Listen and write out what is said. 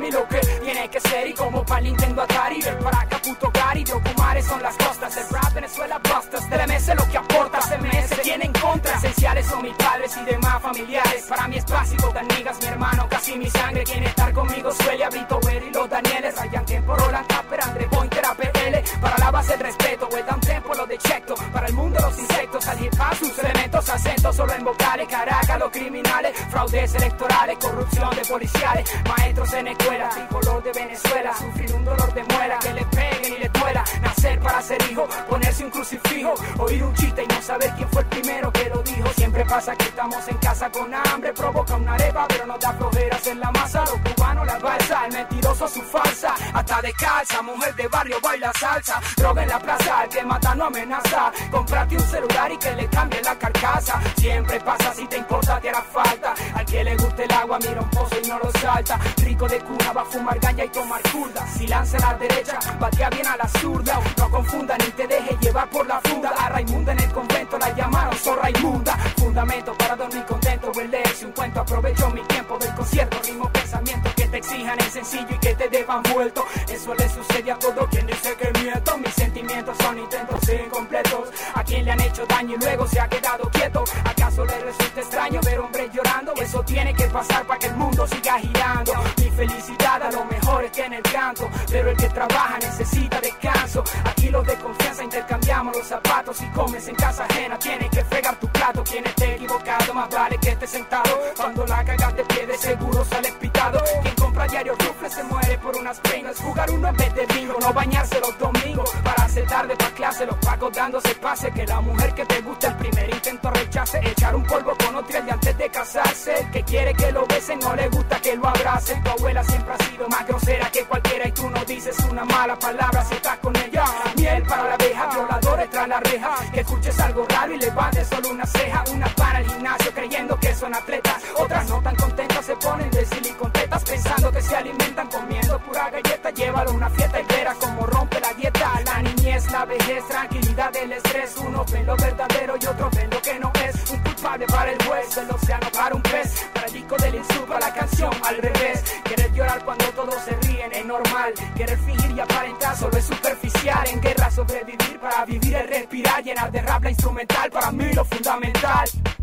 Miami lo que tiene que ser. Y como para Nintendo Atari, del para acá puto Gary, de Ocumares son las costas. El rap Venezuela bustas, del MS lo que aporta, CMS tiene en contra. Esenciales son mis padres y demás familiares. Para mí es básico, tan niggas, mi hermano, casi mi sangre. Quien estar conmigo suele a Brito Ver y los Danieles. Ryan Tiempo, Roland Tapper, André Pointer, APL. Para la base el respeto, el down tempo, lo de Checto. Para el mundo los insectos, al hip hop sus elementos, acentos solo en vocales. Caracas los criminales, fraudes electorales, corrupción de policiales. Maestros en escuela, tricolor de Venezuela. Sufrir un dolor de muela, que le peguen y le duela. Nacer para ser hijo, ponerse un crucifijo. Oír un chiste y no saber quién fue el primero que lo dijo. Siempre pasa que estamos en casa con hambre. Provoca una arepa pero nos da flojera hacer la masa. Los cubanos la balsa, el mentiroso su falsa. Hasta descalza, mujer de barrio baila salsa. Droga en la plaza, el que mata no amenaza. Comprate un celular y que le cambie la carcasa. Siempre pasa, si te importa te hará falta. Al que le guste el agua mira un pozo y no lo salta. Rico de cuna va a fumar ganja y tomar curda. Si lanza a la derecha, batea bien a la zurda. No confunda ni te deje llevar por la funda. A Raimunda en el convento la llamaron zorra inmunda. Fundamento para dormir contento, el leerse un cuento. Aprovecho mi tiempo del concierto, ritmo, pensamiento que te exijan el sencillo y que te deban vuelto. Eso le sucede a todo quien dice que miento. Mis sentimientos son intentos incompletos. A quien le han hecho daño y luego se ha quedado quieto. ¿Acaso le resulta extraño ver hombres llorando? Eso tiene que pasar para que el mundo siga girando. Mi felicidad a lo mejor es que en el canto, pero el que trabaja necesita descanso. Aquí los de confianza intercambiamos los zapatos. Si comes en casa ajena tienes que fregar tu plato. Quien esté equivocado más vale que esté sentado. Cuando la cagas de pie de seguro sales pitado. Quien compra diario rufles se muere por unas pringas. Jugar uno en vez de bingo, no bañarse los domingos. Pararse tarde pa' clase, los pacos dándose pase. Que la mujer que te gusta el primer intento rechace. Echar un polvo con otro el de antes de casarse. El que quiere que lo besen no le gusta que lo abrace. Tu abuela siempre ha sido más grosera que cualquiera y tú no dices una mala palabra si estás con ella. Miel para la abeja, violadores tras la reja. Que escuches algo raro y levantes solo una ceja. Unas para el gimnasio creyendo que son atletas. Otras no tan contentas se ponen de silicontetas pensando que se alimentan comiendo pura galleta. Llévalo a una fiesta y verás como rompe la dieta. La niñez, la vejez, tranquilidad del estrés. Uno ve lo verdadero y otro ve lo que no es. Un culpable para el juez, el océano para un pez. Para el disco del insulto a la canción al revés. Querer llorar cuando todos se ríen es normal. Querer fingir y aparentar solo es superficial. En guerra sobrevivir para vivir es respirar. Llenar de rap la instrumental, para mí lo fundamental.